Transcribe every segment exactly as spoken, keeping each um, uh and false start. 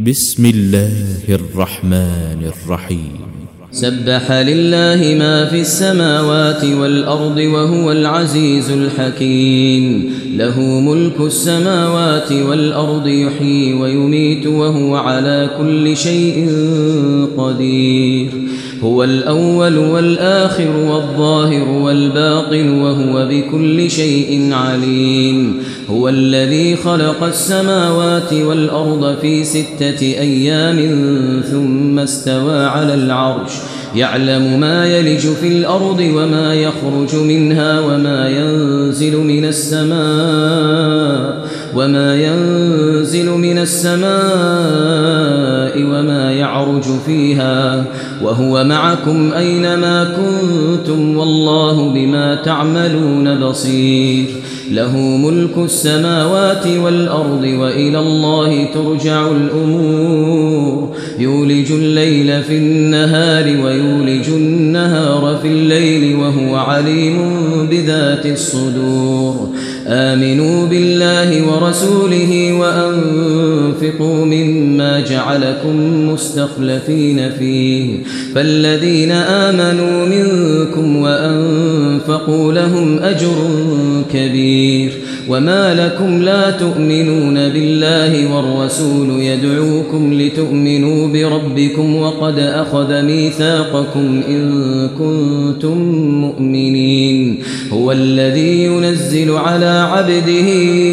بسم الله الرحمن الرحيم. سبح لله ما في السماوات والأرض وهو العزيز الحكيم. له ملك السماوات والأرض يحيي ويميت وهو على كل شيء قدير. هو الأول والآخر والظاهر والباطن وهو بكل شيء عليم. هو الذي خلق السماوات والأرض في ستة أيام ثم استوى على العرش يعلم ما يلج في الأرض وما يخرج منها وما ينزل من السماء وما ينزل من السماء وما يعرج فيها وهو معكم أينما كنتم والله بما تعملون بصير. له ملك السماوات والأرض وإلى الله ترجع الأمور. يولج الليل في النهار ويولج النهار في الليل وهو عليم بذات الصدور. آمنوا بالله ورسوله وأنفقوا مما جعلكم مستخلفين فيه فالذين آمنوا منكم وأنفقوا لهم أجر كبير. وما لكم لا تؤمنون بالله والرسول يدعوكم لتؤمنوا بربكم وقد أخذ ميثاقكم إن كنتم مؤمنين. هو الذي ينزل على عبده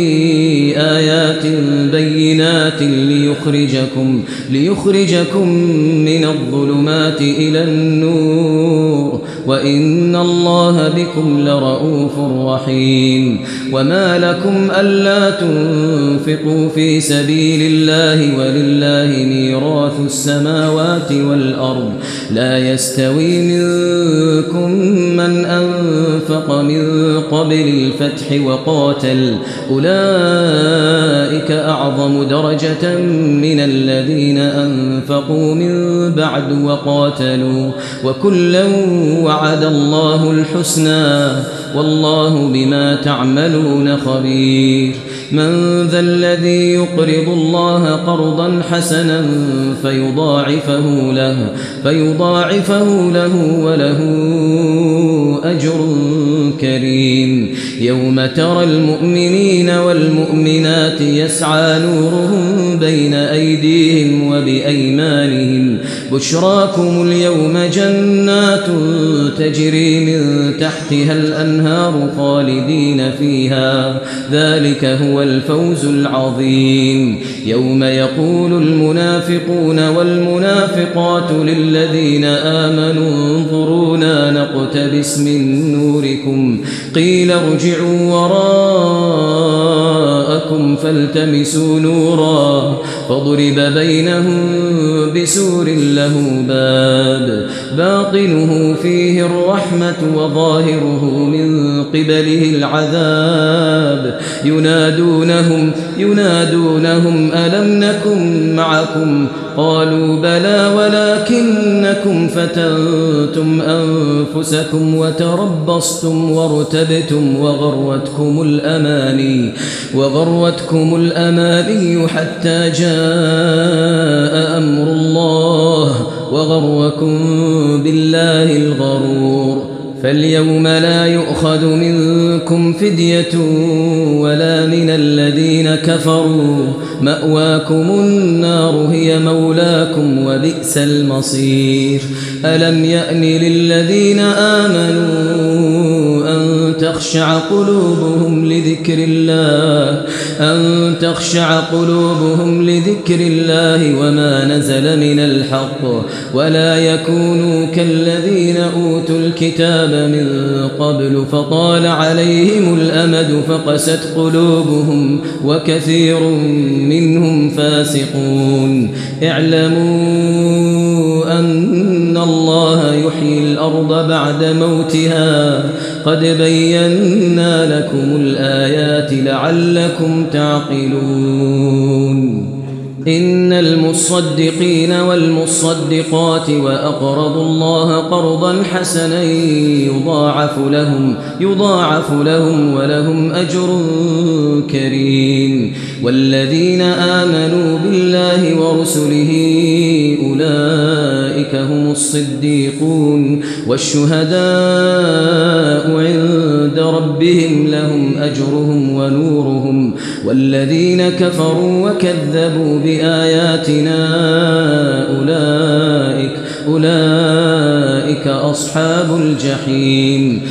آيات بينات ليخرجكم, ليخرجكم من الظلمات إلى النور وإن الله بكم لرؤوف رحيم. وما لكم ألا تنفقوا في سبيل الله ولله ميراث السماوات والأرض لا يستوي منكم من أنفق من قبل الفتح وقاتل أولئك أعظم درجة من الذين أنفقوا من بعد وقاتلوا وكلا وعد الله الحسنى والله بما تعملون خبير. من ذا الذي يقرض الله قرضا حسنا فيضاعفه له, فيضاعفه له وله أجر كريم. يوم ترى المؤمنين والمؤمنات يسعى نورهم بين أيديهم وبأيمانهم بشراكم اليوم جنات تجري من تحتها الأنهار خالدين فيها ذلك هو الفوز العظيم. يوم يقول المنافقون والمنافقات للذين آمنوا انظرونا نقتبس من نوركم قيل ارجعوا وراءكم فالتمسوا نورا فضرب بينهم بسور له باب باطنه فيه الرحمة وظاهره من قبله العذاب. ينادونهم, ينادونهم ألم نكن معكم قالوا بلى ولكنكم فتنتم أنفسكم وتربصتم وارتبتم وغرتكم الأماني, وغرتكم الأماني حتى جاء أمر الله وغركم بالله الغرور. فاليوم لا يؤخذ منكم فدية ولا من الذين كفروا مأواكم النار هي مولاكم وبئس المصير. ألم يأن للذين آمنوا أن تخشع قلوبهم لذكر الله أن تخشع قلوبهم لذكر الله وما نزل من الحق ولا يكونوا كالذين أوتوا الكتاب من قبل فطال عليهم الأمد فقست قلوبهم وكثير منهم فاسقون. اعلموا أن الله يحيي الأرض بعد موتها قد بينا لكم الآيات لعلكم تعقلون. إن المصدقين والمصدقات وأقرضوا الله قرضا حسنا يضاعف لهم يضاعف لهم ولهم أجر كريم والذين آمنوا بالله ورسله أولئك هم الصديقون والشهداء عند ربهم لهم أجرهم ونورهم والذين كفروا وكذبوا بآياتنا أولئك أولئك أصحاب الجحيم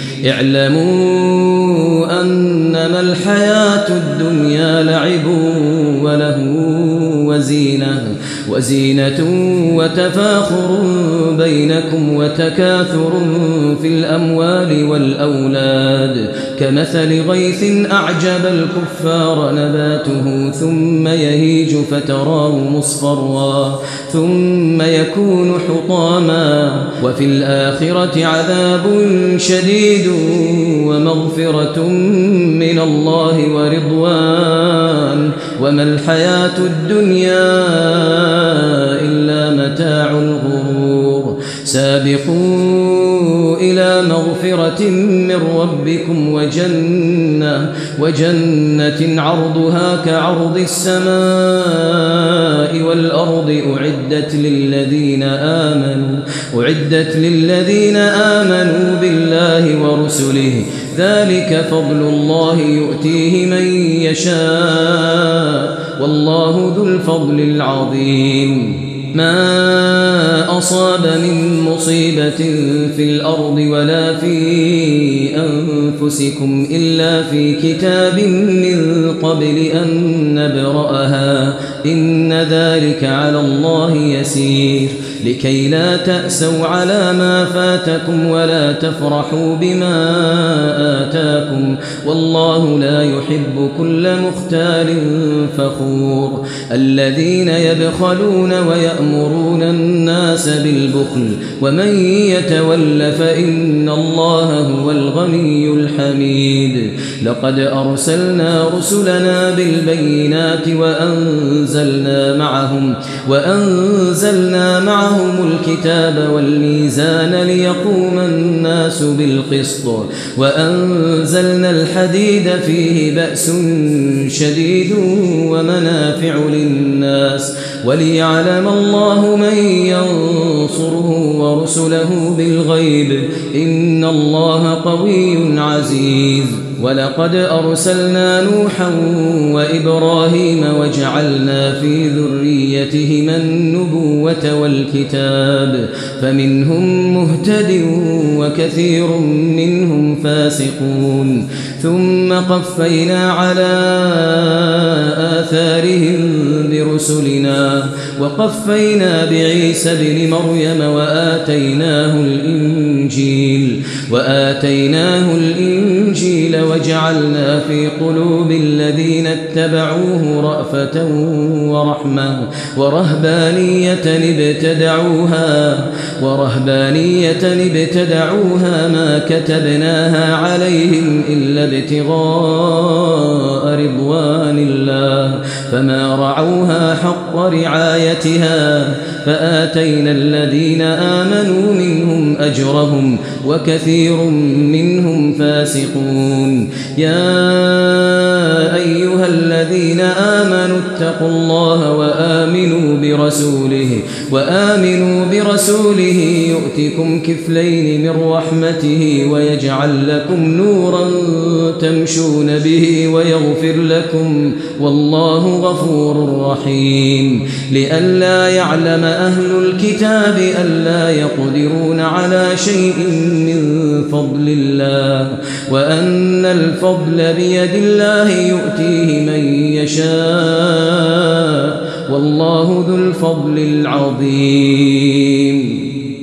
اعلموا أنما الحياة الدنيا لعب وله وزينة وزينة وتفاخر بينكم وتكاثر في الأموال والأولاد كمثل غيث أعجب الكفار نباته ثم يهيج فتراه مصفرا ثم يكون حطاما وفي الآخرة عذاب شديد ومغفرة من الله ورضوان وما الحياة الدنيا إلا متاع الغرور سابقوا إلى مغفرة من ربكم وجنة, وجنة عرضها كعرض السماء والأرض أعدت للذين آمنوا أعدت للذين آمنوا بالله ورسله ذلك فضل الله يؤتيه من يشاء والله ذو الفضل العظيم ما أصاب من مصيبة في الأرض ولا في أنفسكم إلا في كتاب من قبل أن نبرأها إن ذلك على الله يسير لكي لا تأسوا على ما فاتكم ولا تفرحوا بما آتاكم والله لا يحب كل مختال فخور الذين يبخلون ويأمرون الناس بالبخل ومن يتول فإن الله هو الغني الحميد لقد أرسلنا رسلنا بالبينات وأنزلنا معهم وأنزلنا معهم الكتاب والميزان ليقوم الناس بالقسط وأنزلنا الحديد فيه بأس شديد ومنافع للناس وليعلم الله من ينصره ورسله بالغيب إن الله قوي عزيز ولقد أرسلنا نوحا وإبراهيم وجعلنا في ذريتهما النبوة والكتاب فمنهم مهتد وكثير منهم فاسقون ثم قفينا على آثارهم برسلنا وقفينا بعيسى بن مريم وآتيناه الإنجيل وآتيناه الإنجيل وجعلنا في قلوب الذين اتبعوه رأفة ورحمة ورهبانية ابتدعوها ورهبانية ابتدعوها ما كتبناها عليهم إلا ابتغاء رضوان الله فما رعوها حق رعايتها فآتينا الذين آمنوا منهم أجرهم وكثير منهم فاسقون يا أيها الذين آمنوا اتقوا الله وآمنوا برسوله وآمنوا برسوله يؤتكم كفلين من رحمته ويجعل لكم نورا تمشون به ويغفر لكم والله غفور رحيم لئلا يعلم أهل الكتاب ألا يقدرون على شيء من فضل الله وأن الفضل بيد الله يؤتيه من يشاء والله ذو الفضل العظيم